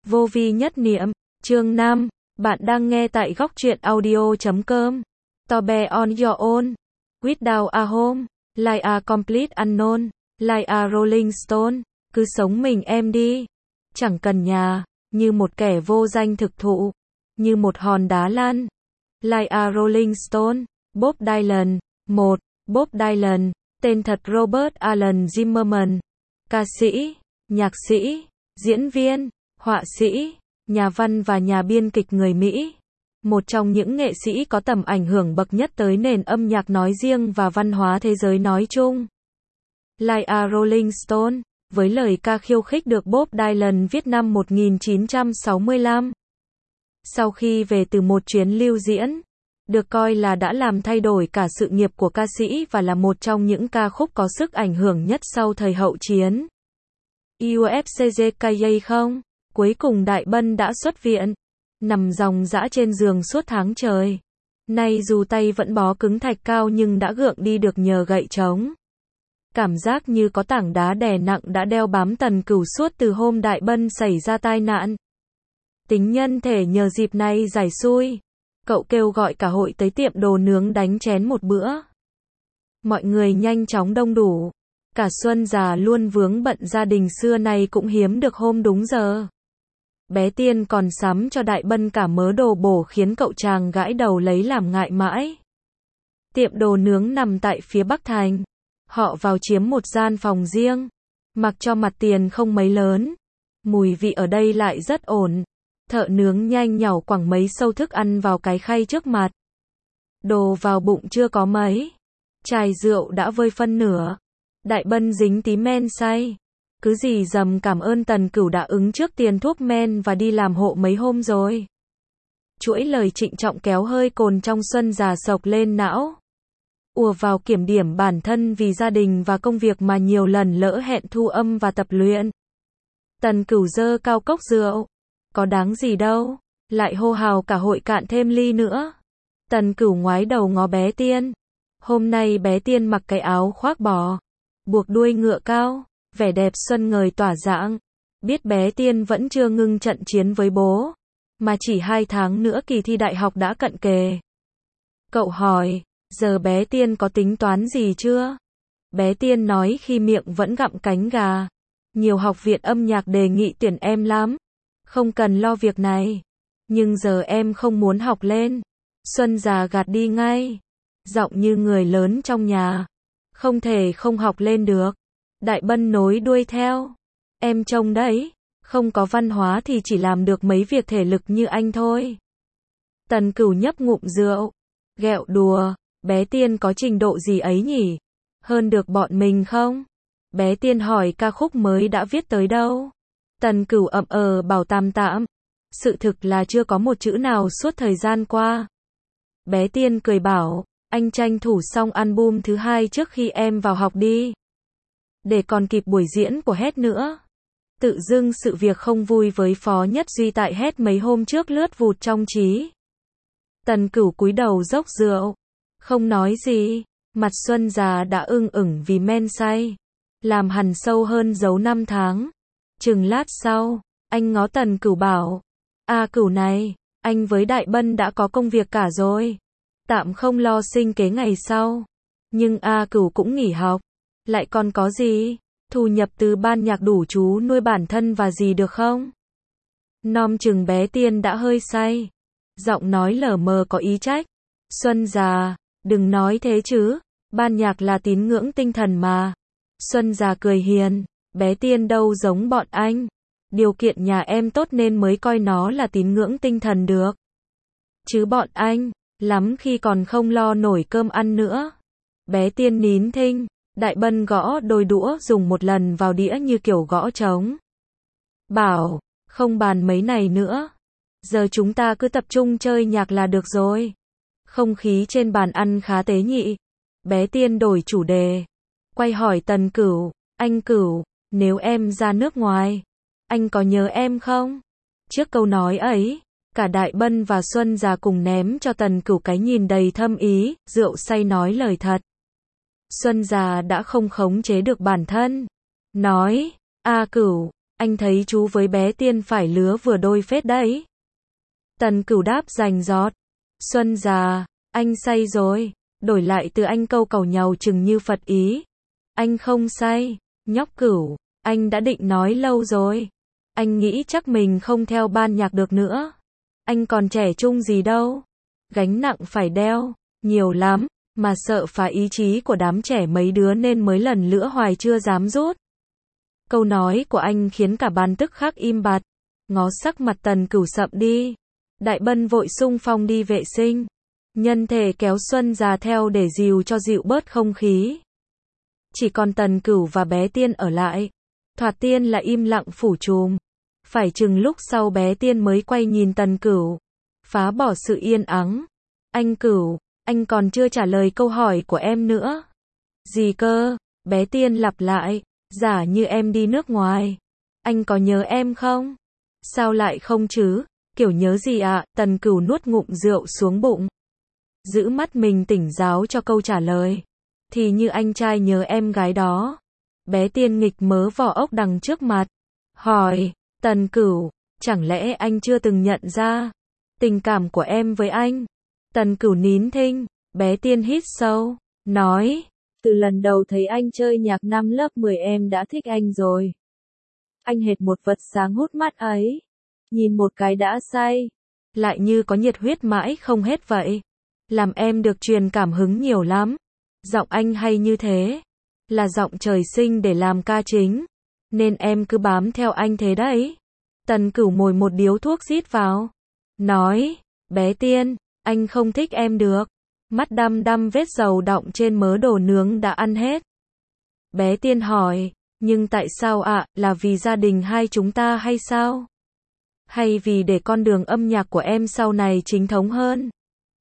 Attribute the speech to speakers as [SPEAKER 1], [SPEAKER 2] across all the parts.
[SPEAKER 1] Vô vi nhất niệm, chương 5, bạn đang nghe tại góc truyện audio.com. Tobe on your own, without a home, like a complete unknown, like a rolling stone, cứ sống mình em đi, chẳng cần nhà, như một kẻ vô danh thực thụ, như một hòn đá lăn, like a rolling stone. Bob Dylan. 1. Bob Dylan, tên thật Robert Alan Zimmerman, ca sĩ, nhạc sĩ, diễn viên, họa sĩ, nhà văn và nhà biên kịch người Mỹ. Một trong những nghệ sĩ có tầm ảnh hưởng bậc nhất tới nền âm nhạc nói riêng và văn hóa thế giới nói chung. Like a Rolling Stone, với lời ca khiêu khích được Bob Dylan viết năm 1965. Sau khi về từ một chuyến lưu diễn, được coi là đã làm thay đổi cả sự nghiệp của ca sĩ và là một trong những ca khúc có sức ảnh hưởng nhất sau thời hậu chiến. UFCJKA không? Cuối cùng Đại Bân đã xuất viện, nằm ròng rã trên giường suốt tháng trời. Nay dù tay vẫn bó cứng thạch cao nhưng đã gượng đi được nhờ gậy trống. Cảm giác như có tảng đá đè nặng đã đeo bám Tần Cửu suốt từ hôm Đại Bân xảy ra tai nạn. Tính nhân thể nhờ dịp này giải xui, cậu kêu gọi cả hội tới tiệm đồ nướng đánh chén một bữa. Mọi người nhanh chóng đông đủ. Cả Xuân già luôn vướng bận gia đình xưa nay cũng hiếm được hôm đúng giờ. Bé Tiên còn sắm cho Đại Bân cả mớ đồ bổ khiến cậu chàng gãi đầu lấy làm ngại mãi. Tiệm đồ nướng nằm tại phía Bắc Thành. Họ vào chiếm một gian phòng riêng. Mặc cho mặt tiền không mấy lớn, mùi vị ở đây lại rất ổn. Thợ nướng nhanh nhảu quẳng mấy sâu thức ăn vào cái khay trước mặt. Đồ vào bụng chưa có mấy, chai rượu đã vơi phân nửa. Đại Bân dính tí men say, cứ gì dầm cảm ơn Tần Cửu đã ứng trước tiền thuốc men và đi làm hộ mấy hôm rồi. Chuỗi lời trịnh trọng kéo hơi cồn trong Xuân già sộc lên não. Ùa vào kiểm điểm bản thân vì gia đình và công việc mà nhiều lần lỡ hẹn thu âm và tập luyện. Tần Cửu giơ cao cốc rượu. Có đáng gì đâu, lại hô hào cả hội cạn thêm ly nữa. Tần Cửu ngoái đầu ngó bé Tiên. Hôm nay bé Tiên mặc cái áo khoác bò, buộc đuôi ngựa cao, vẻ đẹp xuân ngời tỏa rạng. Biết bé Tiên vẫn chưa ngưng trận chiến với bố, mà chỉ 2 tháng nữa kỳ thi đại học đã cận kề. Cậu hỏi, giờ bé Tiên có tính toán gì chưa? Bé Tiên nói khi miệng vẫn gặm cánh gà. Nhiều học viện âm nhạc đề nghị tuyển em lắm. Không cần lo việc này. Nhưng giờ em không muốn học lên. Xuân già gạt đi ngay. Giọng như người lớn trong nhà. Không thể không học lên được. Đại Bân nối đuôi theo. Em trông đấy. Không có văn hóa thì chỉ làm được mấy việc thể lực như anh thôi. Tần Cửu nhấp ngụm rượu. Ghẹo đùa. Bé Tiên có trình độ gì ấy nhỉ? Hơn được bọn mình không? Bé Tiên hỏi ca khúc mới đã viết tới đâu? Tần Cửu ậm bảo tạm tạm. Sự thực là chưa có một chữ nào suốt thời gian qua. Bé Tiên cười bảo, anh tranh thủ xong album thứ 2 trước khi em vào học đi. Để còn kịp buổi diễn của Hết nữa. Tự dưng sự việc không vui với Phó Nhất Duy tại Hết mấy hôm trước lướt vụt trong trí. Tần Cửu cúi đầu dốc rượu. Không nói gì. Mặt Xuân già đã ửng vì men say. Làm hằn sâu hơn dấu 5 tháng. Chừng lát sau, anh ngó Tần Cửu bảo, Cửu này, anh với Đại Bân đã có công việc cả rồi. Tạm không lo sinh kế ngày sau. Nhưng Cửu cũng nghỉ học. Lại còn có gì? Thu nhập từ ban nhạc đủ chú nuôi bản thân và gì được không? Nom chừng bé Tiên đã hơi say. Giọng nói lờ mờ có ý trách. Xuân già, đừng nói thế chứ. Ban nhạc là tín ngưỡng tinh thần mà. Xuân già cười hiền. Bé Tiên đâu giống bọn anh. Điều kiện nhà em tốt nên mới coi nó là tín ngưỡng tinh thần được. Chứ bọn anh, lắm khi còn không lo nổi cơm ăn nữa. Bé Tiên nín thinh. Đại Bân gõ đôi đũa dùng một lần vào đĩa như kiểu gõ trống. Bảo, không bàn mấy này nữa. Giờ chúng ta cứ tập trung chơi nhạc là được rồi. Không khí trên bàn ăn khá tế nhị. Bé Tiên đổi chủ đề. Quay hỏi Tần Cửu, anh Cửu, nếu em ra nước ngoài, anh có nhớ em không? Trước câu nói ấy, cả Đại Bân và Xuân già cùng ném cho Tần Cửu cái nhìn đầy thâm ý, rượu say nói lời thật. Xuân già đã không khống chế được bản thân. Nói, Cửu, Anh thấy chú với bé Tiên phải lứa vừa đôi phết đấy. Tần Cửu đáp rành rọt. Xuân già, anh say rồi. Đổi lại từ anh câu cầu nhàu chừng như Phật ý. Anh không say, nhóc Cửu, anh đã định nói lâu rồi. Anh nghĩ chắc mình không theo ban nhạc được nữa. Anh còn trẻ trung gì đâu. Gánh nặng phải đeo, nhiều lắm, mà sợ phá ý chí của đám trẻ mấy đứa nên mới lần lữa hoài chưa dám rút. Câu nói của anh khiến cả bàn tức khắc im bặt. Ngó sắc mặt Tần Cửu sậm đi. Đại Bân vội xung phong đi vệ sinh. Nhân thể kéo Xuân già theo để dìu cho dịu bớt không khí. Chỉ còn Tần Cửu và bé Tiên ở lại. Thoạt Tiên là im lặng phủ trùm. Phải chừng lúc sau bé Tiên mới quay nhìn Tần Cửu. Phá bỏ sự yên ắng. Anh Cửu, anh còn chưa trả lời câu hỏi của em nữa. Gì cơ? Bé Tiên lặp lại. Giả như em đi nước ngoài. Anh có nhớ em không? Sao lại không chứ? Kiểu nhớ gì ạ? Tần Cửu nuốt ngụm rượu xuống bụng. Giữ mắt mình tỉnh giáo cho câu trả lời. Thì như anh trai nhớ em gái đó. Bé Tiên nghịch mớ vỏ ốc đằng trước mặt. Hỏi, Tần Cửu, chẳng lẽ anh chưa từng nhận ra tình cảm của em với anh? Tần Cửu nín thinh, bé Tiên hít sâu, nói, từ lần đầu thấy anh chơi nhạc năm lớp 10 em đã thích anh rồi. Anh hệt một vật sáng hút mắt ấy. Nhìn một cái đã say. Lại như có nhiệt huyết mãi không hết vậy. Làm em được truyền cảm hứng nhiều lắm. Giọng anh hay như thế. Là giọng trời sinh để làm ca chính. Nên em cứ bám theo anh thế đấy. Tần Cửu mồi một điếu thuốc rít vào. Nói, bé Tiên, anh không thích em được. Mắt đăm đăm vết dầu đọng trên mớ đồ nướng đã ăn hết. Bé Tiên hỏi, nhưng tại sao ạ, là vì gia đình hai chúng ta hay sao? Hay vì để con đường âm nhạc của em sau này chính thống hơn?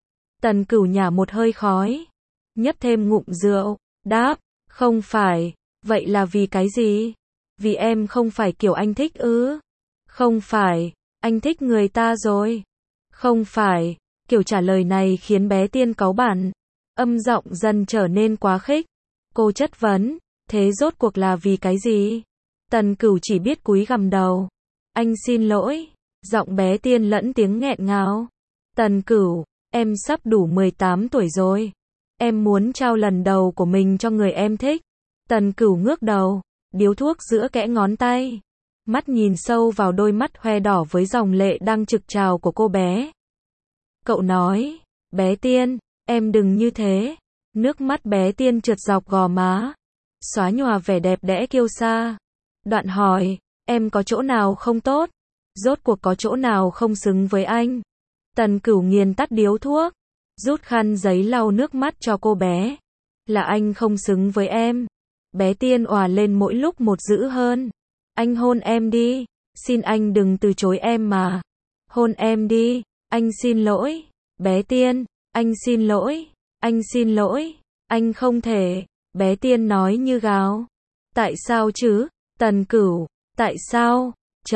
[SPEAKER 1] Tần Cửu nhả một hơi khói. Nhấp thêm ngụm rượu. Đáp, không phải. Vậy là vì cái gì? Vì em không phải kiểu anh thích ư? Không phải. Anh thích người ta rồi. Không phải. Kiểu trả lời này khiến bé Tiên cáu bẳn. Âm giọng dần trở nên quá khích. Cô chất vấn. Thế rốt cuộc là vì cái gì? Tần Cửu chỉ biết cúi gằm đầu. Anh xin lỗi. Giọng bé Tiên lẫn tiếng nghẹn ngào. Tần Cửu, em sắp đủ 18 tuổi rồi. Em muốn trao lần đầu của mình cho người em thích. Tần Cửu ngước đầu, điếu thuốc giữa kẽ ngón tay. Mắt nhìn sâu vào đôi mắt hoe đỏ với dòng lệ đang trực trào của cô bé. Cậu nói, bé Tiên, em đừng như thế. Nước mắt bé Tiên trượt dọc gò má. Xóa nhòa vẻ đẹp đẽ kiêu sa. Đoạn hỏi, em có chỗ nào không tốt? Rốt cuộc có chỗ nào không xứng với anh? Tần Cửu nghiền tắt điếu thuốc. Rút khăn giấy lau nước mắt cho cô bé. Là anh không xứng với em. Bé Tiên òa lên mỗi lúc một dữ hơn. Anh hôn em đi. Xin anh đừng từ chối em mà. Hôn em đi. Anh xin lỗi. Bé Tiên, anh xin lỗi. Anh xin lỗi. Anh không thể. Bé Tiên nói như gào. Tại sao chứ? Tần Cửu, tại sao?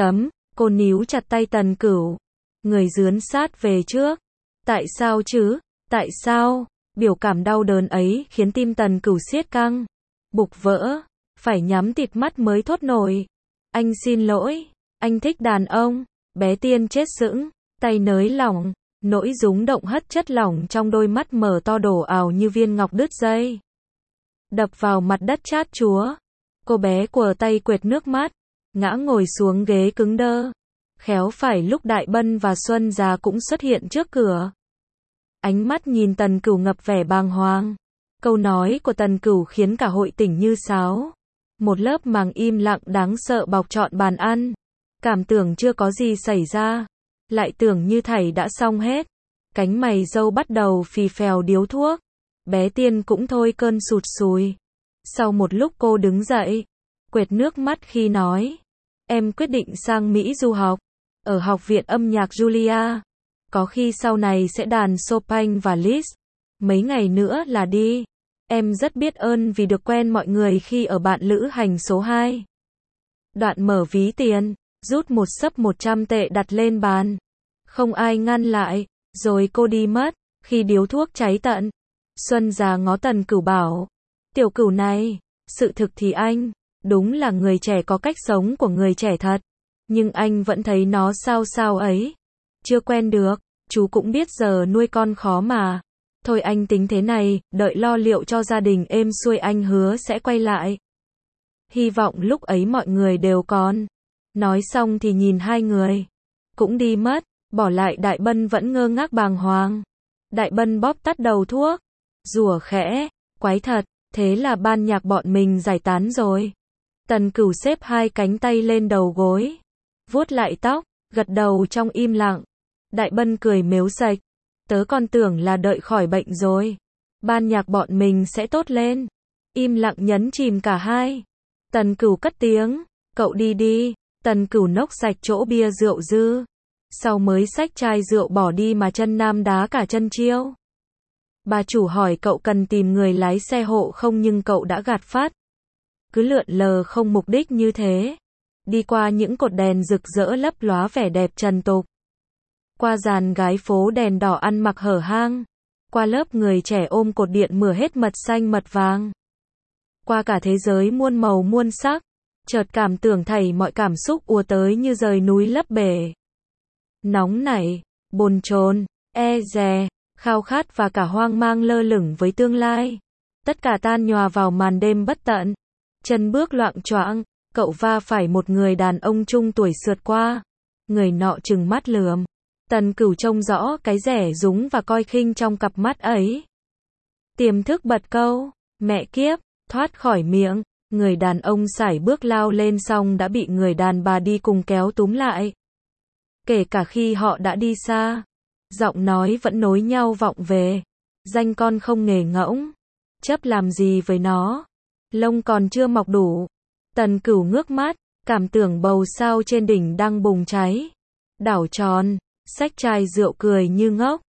[SPEAKER 1] Cô níu chặt tay Tần Cửu. Người dướn sát về trước. Tại sao chứ? Tại sao? Biểu cảm đau đớn ấy khiến tim Tần Cửu siết căng. Bục vỡ. Phải nhắm tịt mắt mới thốt nổi. Anh xin lỗi. Anh thích đàn ông. Bé Tiên chết sững. Tay nới lỏng. Nỗi rúng động hất chất lỏng trong đôi mắt mở to đổ ào như viên ngọc đứt dây. Đập vào mặt đất chát chúa. Cô bé quờ tay quệt nước mắt. Ngã ngồi xuống ghế cứng đơ. Khéo phải lúc Đại Bân và Xuân già cũng xuất hiện trước cửa. Ánh mắt nhìn Tần Cửu ngập vẻ bàng hoàng. Câu nói của Tần Cửu khiến cả hội tỉnh như sáo. Một lớp màng im lặng đáng sợ bọc trọn bàn ăn. Cảm tưởng chưa có gì xảy ra. Lại tưởng như thảy đã xong hết. Cánh mày râu bắt đầu phì phèo điếu thuốc. Bé Tiên cũng thôi cơn sụt sùi. Sau một lúc cô đứng dậy. Quệt nước mắt khi nói. Em quyết định sang Mỹ du học. Ở học viện âm nhạc Julia. Có khi sau này sẽ đàn Chopin và Liszt. Mấy ngày nữa là đi. Em rất biết ơn vì được quen mọi người khi ở bạn lữ hành số 2. Đoạn mở ví tiền. Rút một xấp 100 tệ đặt lên bàn. Không ai ngăn lại. Rồi cô đi mất. Khi điếu thuốc cháy tận. Xuân già ngó Tần Cửu bảo. Tiểu Cửu này. Sự thực thì anh Đúng là người trẻ có cách sống của người trẻ thật. Nhưng anh vẫn thấy nó sao sao ấy. Chưa quen được, chú cũng biết giờ nuôi con khó mà. Thôi anh tính thế này, đợi lo liệu cho gia đình êm xuôi anh hứa sẽ quay lại. Hy vọng lúc ấy mọi người đều còn. Nói xong thì nhìn hai người. Cũng đi mất, bỏ lại Đại Bân vẫn ngơ ngác bàng hoàng. Đại Bân bóp tắt đầu thuốc. Rủa khẽ, quái thật, thế là ban nhạc bọn mình giải tán rồi. Tần Cửu xếp hai cánh tay lên đầu gối. Vuốt lại tóc, gật đầu trong im lặng. Đại Bân cười mếu sạch. Tớ còn tưởng là đợi khỏi bệnh rồi. Ban nhạc bọn mình sẽ tốt lên. Im lặng nhấn chìm cả hai. Tần Cửu cất tiếng. Cậu đi đi. Tần Cửu nốc sạch chỗ bia rượu dư. Sau mới xách chai rượu bỏ đi mà chân nam đá cả chân chiêu. Bà chủ hỏi cậu cần tìm người lái xe hộ không nhưng cậu đã gạt phát. Cứ lượn lờ không mục đích như thế. Đi qua những cột đèn rực rỡ lấp lóa vẻ đẹp trần tục. Qua dàn gái phố đèn đỏ ăn mặc hở hang. Qua lớp người trẻ ôm cột điện mửa hết mật xanh mật vàng. Qua cả thế giới muôn màu muôn sắc. Chợt cảm tưởng thảy mọi cảm xúc ùa tới như rời núi lấp bể. Nóng nảy, bồn chồn, e dè, khao khát và cả hoang mang lơ lửng với tương lai. Tất cả tan nhòa vào màn đêm bất tận. Chân bước loạng choạng, cậu va phải một người đàn ông trung tuổi sượt qua. Người nọ trừng mắt lườm. Tần Cửu trông rõ cái rẻ rúng và coi khinh trong cặp mắt ấy. Tiềm thức bật câu, mẹ kiếp, thoát khỏi miệng. Người đàn ông sải bước lao lên xong đã bị người đàn bà đi cùng kéo túm lại. Kể cả khi họ đã đi xa, giọng nói vẫn nối nhau vọng về. Danh con không nghề ngỗng, chấp làm gì với nó, lông còn chưa mọc đủ. Tần Cửu ngước mắt, cảm tưởng bầu sao trên đỉnh đang bùng cháy. Đảo tròn, xách chai rượu cười như ngốc.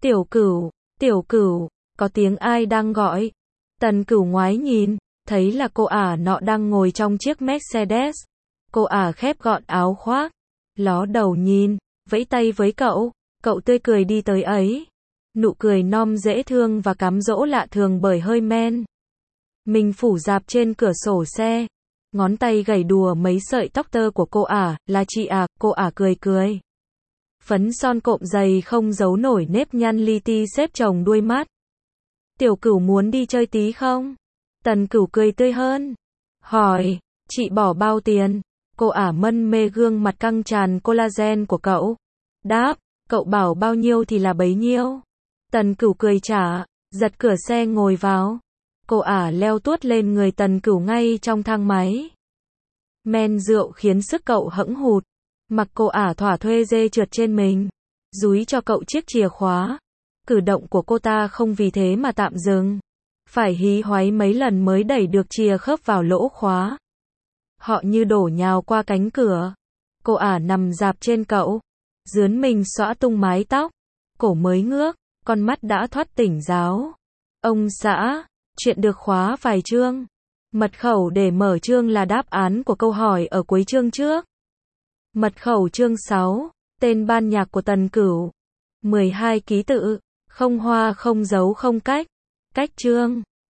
[SPEAKER 1] Tiểu Cửu, có tiếng ai đang gọi. Tần Cửu ngoái nhìn, thấy là cô ả nọ đang ngồi trong chiếc Mercedes. Cô ả khép gọn áo khoác, ló đầu nhìn, vẫy tay với cậu tươi cười đi tới ấy. Nụ cười non dễ thương và cám dỗ lạ thường bởi hơi men. Mình phủ rạp trên cửa sổ xe, ngón tay gảy đùa mấy sợi tóc tơ của cô ả, là chị à, cô ả cười cười. Phấn son cộm dày không giấu nổi nếp nhăn li ti xếp chồng đuôi mắt. Tiểu Cửu muốn đi chơi tí không? Tần Cửu cười tươi hơn. Hỏi, chị bỏ bao tiền? Cô ả mân mê gương mặt căng tràn collagen của cậu. Đáp, cậu bảo bao nhiêu thì là bấy nhiêu. Tần Cửu cười trả, giật cửa xe ngồi vào. Cô ả leo tuốt lên người Tần Cửu ngay trong thang máy. Men rượu khiến sức cậu hẫng hụt. Mặc cô ả thỏa thuê dê trượt trên mình. Dúi cho cậu chiếc chìa khóa. Cử động của cô ta không vì thế mà tạm dừng. Phải hí hoáy mấy lần mới đẩy được chìa khớp vào lỗ khóa. Họ như đổ nhào qua cánh cửa. Cô ả nằm rạp trên cậu. Dướn mình xõa tung mái tóc. Cổ mới ngước, con mắt đã thoát tỉnh giáo. Ông xã, chuyện được khóa vài chương. Mật khẩu để mở chương là đáp án của câu hỏi ở cuối chương trước. Mật khẩu chương 6, tên ban nhạc của Tần Cửu. 12 ký tự, không hoa không dấu không cách. Cách chương.